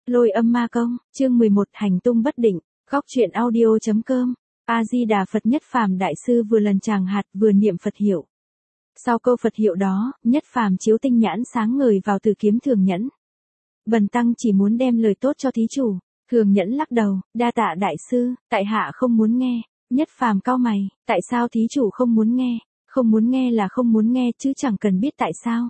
Lôi âm ma công, chương 11 hành tung bất định, góc truyện audio.com. A-di-đà Phật. Nhất Phàm đại sư vừa lần tràng hạt vừa niệm Phật hiệu. Sau câu Phật hiệu đó, Nhất Phàm chiếu tinh nhãn sáng ngời vào Từ Kiếm Thường Nhẫn. Bần tăng chỉ muốn đem lời tốt cho thí chủ. Thường Nhẫn lắc đầu, đa tạ đại sư, tại hạ không muốn nghe. Nhất Phàm cau mày, tại sao thí chủ không muốn nghe? Không muốn nghe là không muốn nghe chứ chẳng cần biết tại sao.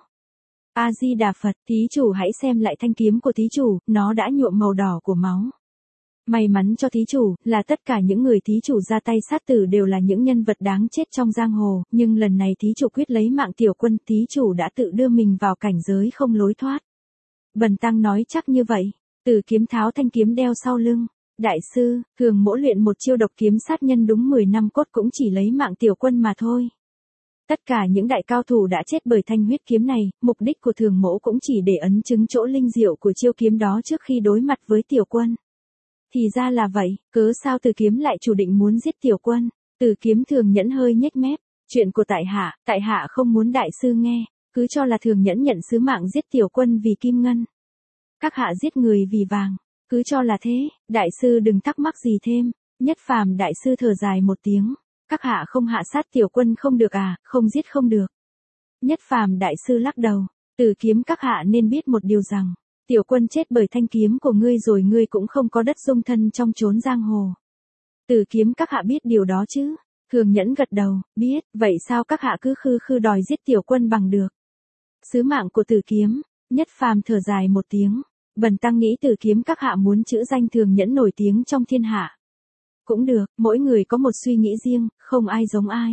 A-di-đà Phật. Thí chủ hãy xem lại thanh kiếm của thí chủ, nó đã nhuộm màu đỏ của máu. May mắn cho thí chủ, là tất cả những người thí chủ ra tay sát tử đều là những nhân vật đáng chết trong giang hồ, nhưng lần này thí chủ quyết lấy mạng tiểu quân, thí chủ đã tự đưa mình vào cảnh giới không lối thoát. Bần tăng nói chắc như vậy. Từ Kiếm tháo thanh kiếm đeo sau lưng. Đại sư, thường mỗi luyện một chiêu độc kiếm sát nhân đúng 10 năm cốt cũng chỉ lấy mạng tiểu quân mà thôi. Tất cả những đại cao thủ đã chết bởi thanh huyết kiếm này, mục đích của thường mỗ cũng chỉ để ấn chứng chỗ linh diệu của chiêu kiếm đó trước khi đối mặt với tiểu quân. Thì ra là vậy, cớ sao Từ Kiếm lại chủ định muốn giết tiểu quân? Từ Kiếm Thường Nhẫn hơi nhếch mép, chuyện của tại hạ không muốn đại sư nghe, cứ cho là Thường Nhẫn nhận sứ mạng giết tiểu quân vì kim ngân. Các hạ giết người vì vàng, cứ cho là thế, đại sư đừng thắc mắc gì thêm. Nhất Phàm đại sư thở dài một tiếng. Các hạ không hạ sát tiểu quân không được à, không giết không được. Nhất Phàm đại sư lắc đầu, Từ Kiếm các hạ nên biết một điều rằng, tiểu quân chết bởi thanh kiếm của ngươi rồi ngươi cũng không có đất dung thân trong chốn giang hồ. Từ Kiếm các hạ biết điều đó chứ? Thường Nhẫn gật đầu, biết, vậy sao các hạ cứ khư đòi giết tiểu quân bằng được? Sứ mạng của Từ Kiếm. Nhất Phàm thở dài một tiếng, bần tăng nghĩ Từ Kiếm các hạ muốn chữ danh Thường Nhẫn nổi tiếng trong thiên hạ. Cũng được, mỗi người có một suy nghĩ riêng, không ai giống ai.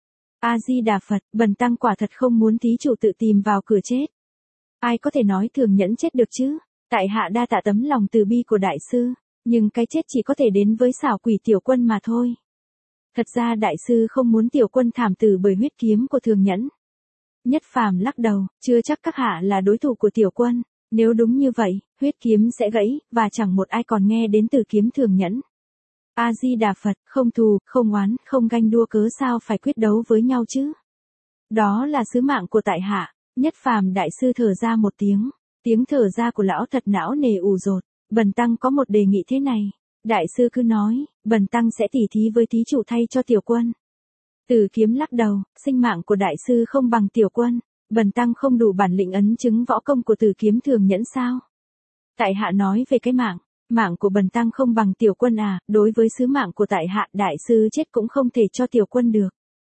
A-di-đà Phật. Bần tăng quả thật không muốn thí chủ tự tìm vào cửa chết. Ai có thể nói Thường Nhẫn chết được chứ? Tại hạ đa tạ tấm lòng từ bi của đại sư, nhưng cái chết chỉ có thể đến với xảo quỷ tiểu quân mà thôi. Thật ra đại sư không muốn tiểu quân thảm tử bởi huyết kiếm của Thường Nhẫn. Nhất Phàm lắc đầu, chưa chắc các hạ là đối thủ của tiểu quân. Nếu đúng như vậy, huyết kiếm sẽ gãy, và chẳng một ai còn nghe đến Từ Kiếm Thường Nhẫn. A-di-đà Phật. Không thù, không oán, không ganh đua cớ sao phải quyết đấu với nhau chứ? Đó là sứ mạng của tại hạ. Nhất Phàm đại sư thở ra một tiếng. Tiếng thở ra của lão thật não nề ù dột. Bần tăng có một đề nghị thế này. Đại sư cứ nói, bần tăng sẽ tỉ thí với thí chủ thay cho tiểu quân. Từ Kiếm lắc đầu, sinh mạng của đại sư không bằng tiểu quân. Bần tăng không đủ bản lĩnh ấn chứng võ công của Từ Kiếm Thường Nhẫn sao? Tại hạ nói về cái mạng của bần tăng không bằng tiểu quân à, đối với sứ mạng của tại hạ đại sư chết cũng không thể cho tiểu quân được.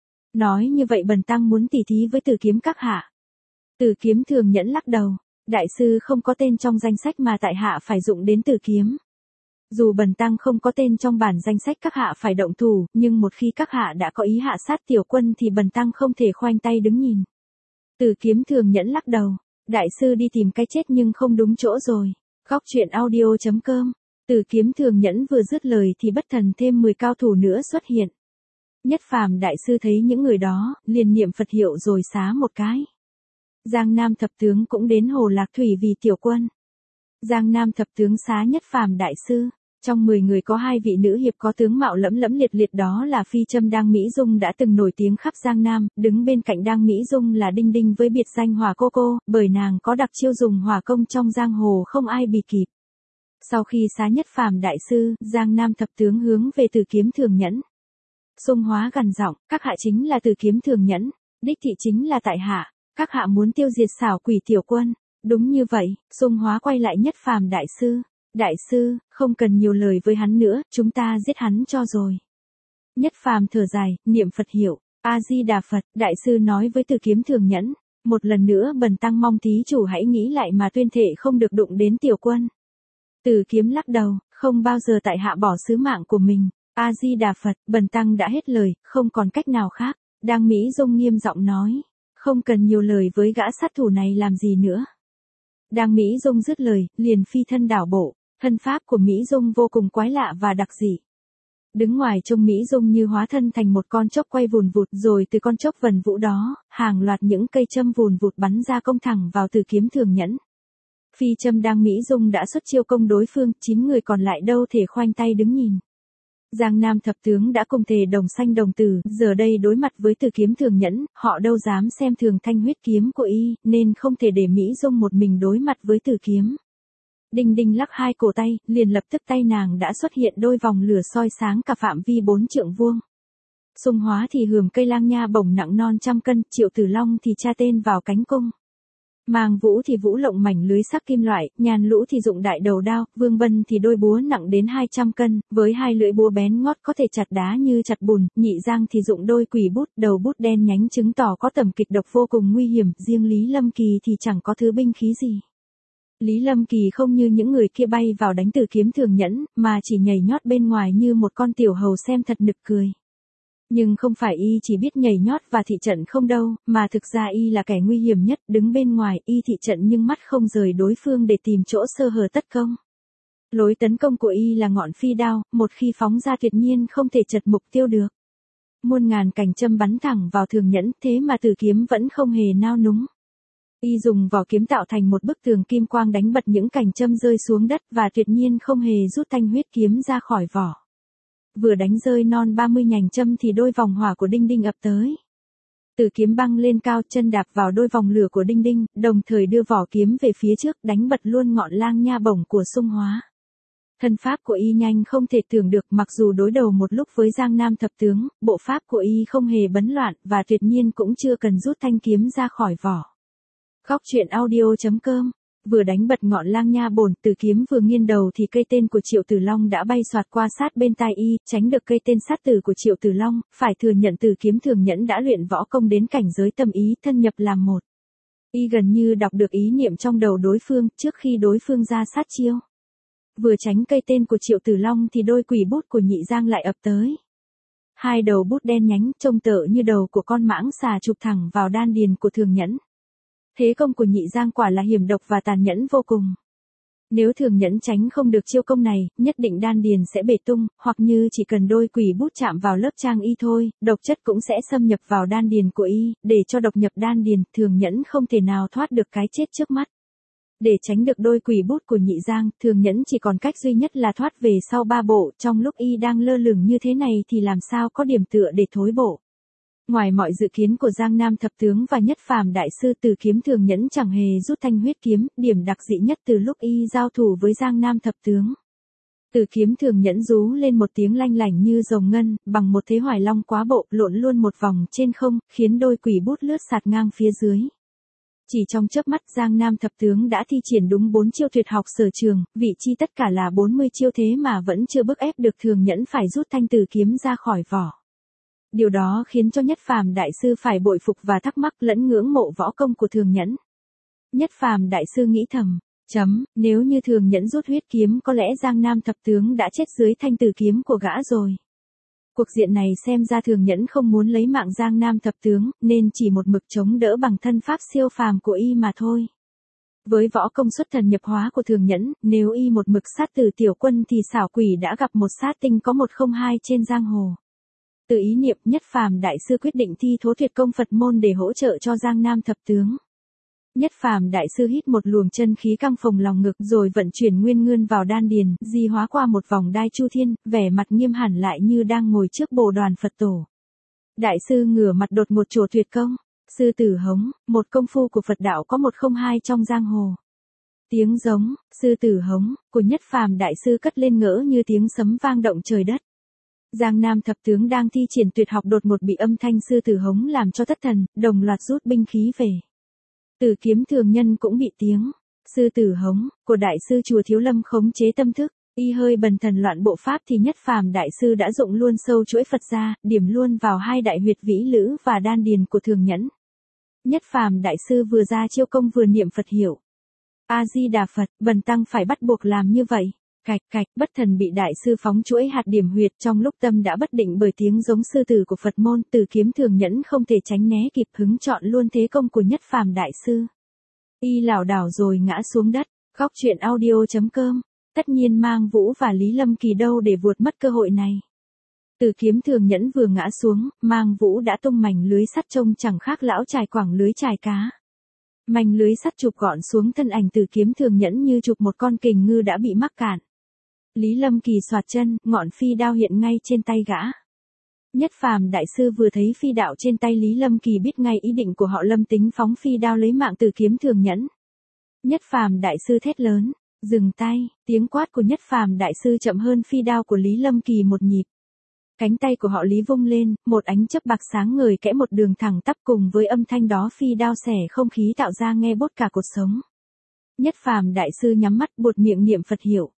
Nói như vậy bần tăng muốn tỉ thí với Từ Kiếm các hạ. Từ Kiếm Thường Nhẫn lắc đầu, đại sư không có tên trong danh sách mà tại hạ phải dụng đến Từ Kiếm. Dù bần tăng không có tên trong bản danh sách các hạ phải động thủ, nhưng một khi các hạ đã có ý hạ sát tiểu quân thì bần tăng không thể khoanh tay đứng nhìn. Từ Kiếm Thường Nhẫn lắc đầu, đại sư đi tìm cái chết nhưng không đúng chỗ rồi. Góc truyện audio.com. Từ Kiếm Thường Nhẫn vừa dứt lời thì bất thần thêm 10 cao thủ nữa xuất hiện. Nhất Phàm đại sư thấy những người đó, liền niệm Phật hiệu rồi xá một cái. Giang Nam thập tướng cũng đến Hồ Lạc Thủy vì tiểu quân. Giang Nam thập tướng xá Nhất Phàm đại sư. Trong 10 người có 2 vị nữ hiệp có tướng mạo lẫm liệt đó là Phi Châm Đang Mỹ Dung đã từng nổi tiếng khắp Giang Nam, đứng bên cạnh Đang Mỹ Dung là Đinh Đinh với biệt danh Hỏa Cô, bởi nàng có đặc chiêu dùng hỏa công trong giang hồ không ai bì kịp. Sau khi xá Nhất Phàm đại sư, Giang Nam thập tướng hướng về Từ Kiếm Thường Nhẫn. Xung Hóa gằn giọng, các hạ chính là Từ Kiếm Thường Nhẫn, đích thị chính là tại hạ, các hạ muốn tiêu diệt xảo quỷ tiểu quân. Đúng như vậy. Xung Hóa quay lại Nhất Phàm đại sư. Đại sư, không cần nhiều lời với hắn nữa, chúng ta giết hắn cho rồi. Nhất Phàm thở dài, niệm Phật hiệu. A-di-đà Phật. Đại sư nói với Từ Kiếm Thường Nhẫn, một lần nữa bần tăng mong thí chủ hãy nghĩ lại mà tuyên thệ không được đụng đến tiểu quân. Từ Kiếm lắc đầu, không bao giờ tại hạ bỏ sứ mạng của mình. A-di-đà Phật. Bần tăng đã hết lời, không còn cách nào khác. Đang Mỹ Dung nghiêm giọng nói, không cần nhiều lời với gã sát thủ này làm gì nữa. Đang Mỹ Dung dứt lời, liền phi thân đảo bộ. Thân pháp của Mỹ Dung vô cùng quái lạ và đặc dị. Đứng ngoài trông Mỹ Dung như hóa thân thành một con chốc quay vùn vụt, rồi từ con chốc vần vũ đó, hàng loạt những cây châm vùn vụt bắn ra công thẳng vào Từ Kiếm Thường Nhẫn. Phi Châm Đang Mỹ Dung đã xuất chiêu công đối phương, 9 người còn lại đâu thể khoanh tay đứng nhìn. Giang Nam thập tướng đã cùng thề đồng sanh đồng tử, giờ đây đối mặt với Từ Kiếm Thường Nhẫn, họ đâu dám xem thường thanh huyết kiếm của y, nên không thể để Mỹ Dung một mình đối mặt với Từ Kiếm. Đinh Đinh lắc hai cổ tay, liền lập tức tay nàng đã xuất hiện đôi vòng lửa soi sáng cả phạm vi 4 trượng vuông. Xung Hóa thì hườm cây lang nha bổng nặng non trăm cân, Triệu Tử Long thì tra tên vào cánh cung. Mang Vũ thì vũ lộng mảnh lưới sắc kim loại, Nhàn Lũ thì dụng đại đầu đao, Vương Bân thì đôi búa nặng đến 200 cân, với hai lưỡi búa bén ngót có thể chặt đá như chặt bùn, Nhị Giang thì dụng đôi quỷ bút, đầu bút đen nhánh chứng tỏ có tầm kịch độc vô cùng nguy hiểm, riêng Lý Lâm Kỳ thì chẳng có thứ binh khí gì. Lý Lâm Kỳ không như những người kia bay vào đánh Tử Kiếm Thường Nhẫn, mà chỉ nhảy nhót bên ngoài như một con tiểu hầu xem thật nực cười. Nhưng không phải y chỉ biết nhảy nhót và thị trận không đâu, mà thực ra y là kẻ nguy hiểm nhất, đứng bên ngoài y thị trận nhưng mắt không rời đối phương để tìm chỗ sơ hở tấn công. Lối tấn công của y là ngọn phi đao, một khi phóng ra tuyệt nhiên không thể chật mục tiêu được. Muôn ngàn cành châm bắn thẳng vào Thường Nhẫn, thế mà Tử Kiếm vẫn không hề nao núng. Y dùng vỏ kiếm tạo thành một bức tường kim quang đánh bật những cành châm rơi xuống đất và tuyệt nhiên không hề rút thanh huyết kiếm ra khỏi vỏ. Vừa đánh rơi non 30 nhành châm thì đôi vòng hỏa của Đinh Đinh ập tới. Tử Kiếm băng lên cao, chân đạp vào đôi vòng lửa của Đinh Đinh, đồng thời đưa vỏ kiếm về phía trước, đánh bật luôn ngọn lang nha bổng của Xung Hóa. Thân pháp của y nhanh không thể tưởng được, mặc dù đối đầu một lúc với Giang Nam thập tướng, bộ pháp của y không hề bấn loạn và tuyệt nhiên cũng chưa cần rút thanh kiếm ra khỏi vỏ. Khóc chuyện audio.com. Vừa đánh bật ngọn lang nha bổn, Tử Kiếm vừa nghiêng đầu thì cây tên của Triệu Tử Long đã bay xoạt qua sát bên tai y, tránh được cây tên sát tử của Triệu Tử Long, phải thừa nhận Tử Kiếm Thường Nhẫn đã luyện võ công đến cảnh giới tâm ý thân nhập làm một. Y gần như đọc được ý niệm trong đầu đối phương trước khi đối phương ra sát chiêu. Vừa tránh cây tên của Triệu Tử Long thì đôi quỷ bút của Nhị Giang lại ập tới. Hai đầu bút đen nhánh trông tựa như đầu của con mãng xà chụp thẳng vào đan điền của Thường Nhẫn. Thế công của Nhị Giang quả là hiểm độc và tàn nhẫn vô cùng. Nếu Thường Nhẫn tránh không được chiêu công này, nhất định đan điền sẽ bể tung, hoặc như chỉ cần đôi quỷ bút chạm vào lớp trang y thôi, độc chất cũng sẽ xâm nhập vào đan điền của y, để cho độc nhập đan điền, Thường Nhẫn không thể nào thoát được cái chết trước mắt. Để tránh được đôi quỷ bút của Nhị Giang, Thường Nhẫn chỉ còn cách duy nhất là thoát về sau ba bộ, trong lúc y đang lơ lửng như thế này thì làm sao có điểm tựa để thối bộ. Ngoài mọi dự kiến của Giang Nam thập tướng và Nhất Phàm đại sư, Tử Kiếm Thường Nhẫn chẳng hề rút thanh huyết kiếm, điểm đặc dị nhất từ lúc y giao thủ với Giang Nam thập tướng. Tử Kiếm Thường Nhẫn rú lên một tiếng lanh lảnh như rồng ngân, bằng một thế hoài long quá bộ, lộn luôn một vòng trên không, khiến đôi quỷ bút lướt sạt ngang phía dưới. Chỉ trong chớp mắt Giang Nam thập tướng đã thi triển đúng 4 chiêu tuyệt học sở trường, vị chi tất cả là 40 chiêu thế mà vẫn chưa bức ép được Thường Nhẫn phải rút thanh tử kiếm ra khỏi vỏ. Điều đó khiến cho Nhất Phàm đại sư phải bội phục và thắc mắc lẫn ngưỡng mộ võ công của Thường Nhẫn. Nhất Phàm đại sư nghĩ thầm, nếu như Thường Nhẫn rút huyết kiếm có lẽ Giang Nam thập tướng đã chết dưới thanh tử kiếm của gã rồi. Cuộc diện này xem ra Thường Nhẫn không muốn lấy mạng Giang Nam thập tướng, nên chỉ một mực chống đỡ bằng thân pháp siêu phàm của y mà thôi. Với võ công xuất thần nhập hóa của Thường Nhẫn, nếu y một mực sát tử tiểu quân thì xảo quỷ đã gặp một sát tinh có 102 trên giang hồ. Từ ý niệm, Nhất Phàm đại sư quyết định thi thố tuyệt công Phật môn để hỗ trợ cho Giang Nam thập tướng. Nhất Phàm đại sư hít một luồng chân khí căng phồng lòng ngực rồi vận chuyển nguyên ngươn vào đan điền, di hóa qua một vòng đai chu thiên, vẻ mặt nghiêm hẳn lại như đang ngồi trước bồ đoàn Phật tổ. Đại sư ngửa mặt đột ngột trổ tuyệt công, sư tử hống, một công phu của Phật đạo có 102 trong giang hồ. Tiếng giống, sư tử hống, của Nhất Phàm đại sư cất lên ngỡ như tiếng sấm vang động trời đất. Giang Nam thập tướng đang thi triển tuyệt học đột ngột bị âm thanh sư tử hống làm cho thất thần, đồng loạt rút binh khí về. Tử Kiếm Thường Nhân cũng bị tiếng sư tử hống của đại sư chùa Thiếu Lâm khống chế tâm thức, y hơi bần thần loạn bộ pháp thì Nhất Phàm đại sư đã dụng luôn sâu chuỗi Phật ra, điểm luôn vào hai đại huyệt vĩ lữ và đan điền của Thường Nhẫn. Nhất Phàm đại sư vừa ra chiêu công vừa niệm Phật hiệu. A Di Đà Phật, bần tăng phải bắt buộc làm như vậy. Cạch cạch, bất thần bị đại sư phóng chuỗi hạt điểm huyệt, trong lúc tâm đã bất định bởi tiếng giống sư tử của Phật môn, Tử Kiếm Thường Nhẫn không thể tránh né kịp, hứng chọn luôn thế công của Nhất Phàm đại sư. Y lảo đảo rồi ngã xuống đất. Khóc chuyện audio.com. Tất nhiên Mang Vũ và Lý Lâm Kỳ đâu để vuột mất cơ hội này. Tử Kiếm Thường Nhẫn vừa ngã xuống, Mang Vũ đã tung mảnh lưới sắt trông chẳng khác lão chài quảng lưới chài cá. Mảnh lưới sắt chụp gọn xuống thân ảnh Tử Kiếm Thường Nhẫn như chụp một con kình ngư đã bị mắc cạn. Lý Lâm Kỳ xoạt chân, ngọn phi đao hiện ngay trên tay gã. Nhất Phàm đại sư vừa thấy phi đạo trên tay Lý Lâm Kỳ biết ngay ý định của họ Lâm tính phóng phi đao lấy mạng Tử Kiếm Thường Nhẫn. Nhất Phàm đại sư thét lớn, Dừng tay, tiếng quát của Nhất Phàm đại sư chậm hơn phi đao của Lý Lâm Kỳ một nhịp. Cánh tay của họ Lý vung lên, một ánh chớp bạc sáng ngời kẽ một đường thẳng tắp, cùng với âm thanh đó phi đao xẻ không khí tạo ra nghe bốt cả cột sống. Nhất Phàm đại sư nhắm mắt buột miệng niệm Phật hiệu.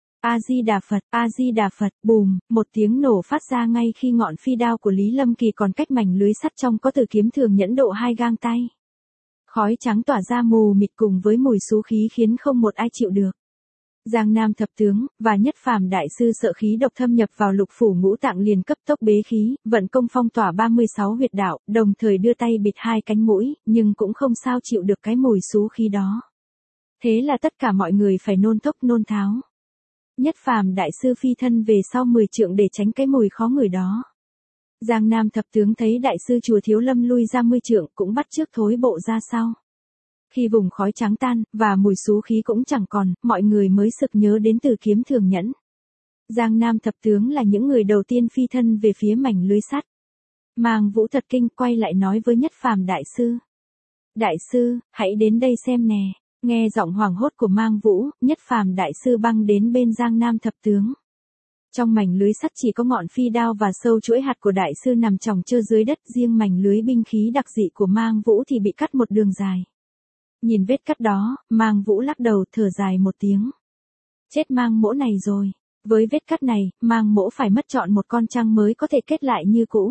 A Di Đà Phật, A Di Đà Phật, bùm, một tiếng nổ phát ra ngay khi ngọn phi đao của Lý Lâm Kỳ còn cách mảnh lưới sắt trong có từ kiếm thường nhẫn độ 2 gang tay. Khói trắng tỏa ra mù mịt cùng với mùi xú khí khiến không một ai chịu được. Giang Nam thập tướng và Nhất Phàm đại sư sợ khí độc thâm nhập vào lục phủ ngũ tạng liền cấp tốc bế khí, vận công phong tỏa 36 huyệt đạo, đồng thời đưa tay bịt 2 cánh mũi, nhưng cũng không sao chịu được cái mùi xú khí đó. Thế là tất cả mọi người phải nôn thốc nôn tháo. Nhất Phàm đại sư phi thân về sau 10 trượng để tránh cái mùi khó ngửi đó. Giang Nam thập tướng thấy đại sư chùa Thiếu Lâm lui ra 10 trượng cũng bắt chước thối bộ ra sau. Khi vùng khói trắng tan, và mùi xú khí cũng chẳng còn, mọi người mới sực nhớ đến từ kiếm thường nhẫn. Giang Nam thập tướng là những người đầu tiên phi thân về phía mảnh lưới sắt. Mang Vũ thật kinh quay lại nói với Nhất Phàm đại sư. Đại sư, hãy đến đây xem nè. Nghe giọng hoảng hốt của Mang Vũ, Nhất Phàm đại sư băng đến bên Giang Nam thập tướng. Trong mảnh lưới sắt chỉ có ngọn phi đao và sâu chuỗi hạt của đại sư nằm chồng chơ dưới đất, riêng mảnh lưới binh khí đặc dị của Mang Vũ thì bị cắt một đường dài. Nhìn vết cắt đó, Mang Vũ lắc đầu thở dài một tiếng. Chết Mang Mỗ này rồi. Với vết cắt này, Mang Mỗ phải mất trọn một con trăng mới có thể kết lại như cũ.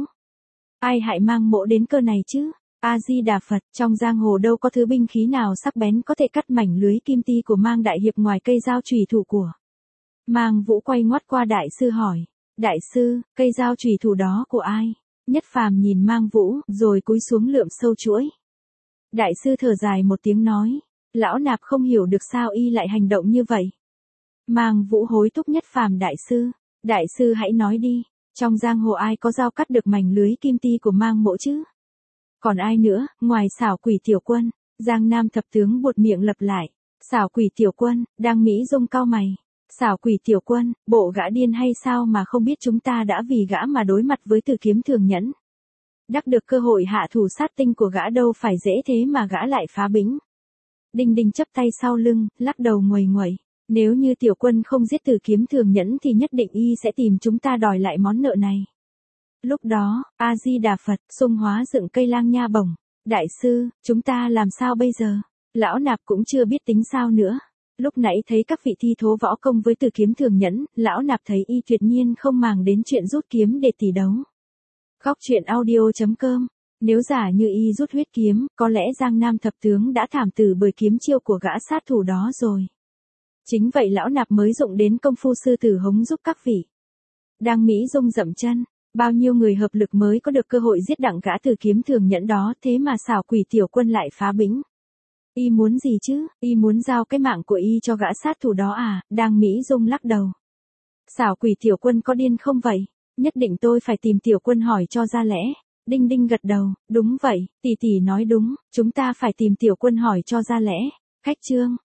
Ai hại Mang Mỗ đến cơ này chứ? A Di Đà Phật, trong giang hồ đâu có thứ binh khí nào sắc bén có thể cắt mảnh lưới kim ti của Mang đại hiệp ngoài cây dao chùy thủ của. Mang Vũ quay ngoắt qua đại sư hỏi. Đại sư, cây dao chùy thủ đó của ai? Nhất Phàm nhìn Mang Vũ, rồi cúi xuống lượm sâu chuỗi. Đại sư thở dài một tiếng nói. Lão nạp không hiểu được sao y lại hành động như vậy. Mang Vũ hối thúc Nhất Phàm đại sư. Đại sư hãy nói đi, trong giang hồ ai có dao cắt được mảnh lưới kim ti của Mang Mỗ chứ? Còn ai nữa, ngoài Xảo Quỷ tiểu quân? Giang Nam thập tướng buột miệng lặp lại. Xảo Quỷ tiểu quân, đang Mỹ Dung cau mày. Xảo Quỷ tiểu quân, bộ gã điên hay sao mà không biết chúng ta đã vì gã mà đối mặt với từ kiếm thường nhẫn. Đắc được cơ hội hạ thủ sát tinh của gã đâu phải dễ thế mà gã lại phá bĩnh. Đinh Đinh chắp tay sau lưng, lắc đầu nguầy nguậy. Nếu như tiểu quân không giết từ kiếm thường nhẫn thì nhất định y sẽ tìm chúng ta đòi lại món nợ này. Lúc đó, A Di Đà Phật, Xung Hóa dựng cây lang nha bổng. Đại sư, chúng ta làm sao bây giờ? Lão nạp cũng chưa biết tính sao nữa. Lúc nãy thấy các vị thi thố võ công với từ kiếm thường nhẫn, lão nạp thấy y tuyệt nhiên không màng đến chuyện rút kiếm để tỷ đấu. Khóc chuyện audio.com. Nếu giả như y rút huyết kiếm, có lẽ Giang Nam thập tướng đã thảm tử bởi kiếm chiêu của gã sát thủ đó rồi. Chính vậy lão nạp mới dụng đến công phu sư tử hống giúp các vị. Đang Mỹ Dung dậm chân. Bao nhiêu người hợp lực mới có được cơ hội giết đặng gã từ kiếm thường nhẫn đó, thế mà Xảo Quỷ tiểu quân lại phá bĩnh. Y muốn gì chứ? Y muốn giao cái mạng của y cho gã sát thủ đó à? Đang Mỹ Dung lắc đầu. Xảo Quỷ tiểu quân có điên không vậy? Nhất định tôi phải tìm tiểu quân hỏi cho ra lẽ. Đinh Đinh gật đầu, đúng vậy, tỷ tỷ nói đúng, chúng ta phải tìm tiểu quân hỏi cho ra lẽ. Khách chương.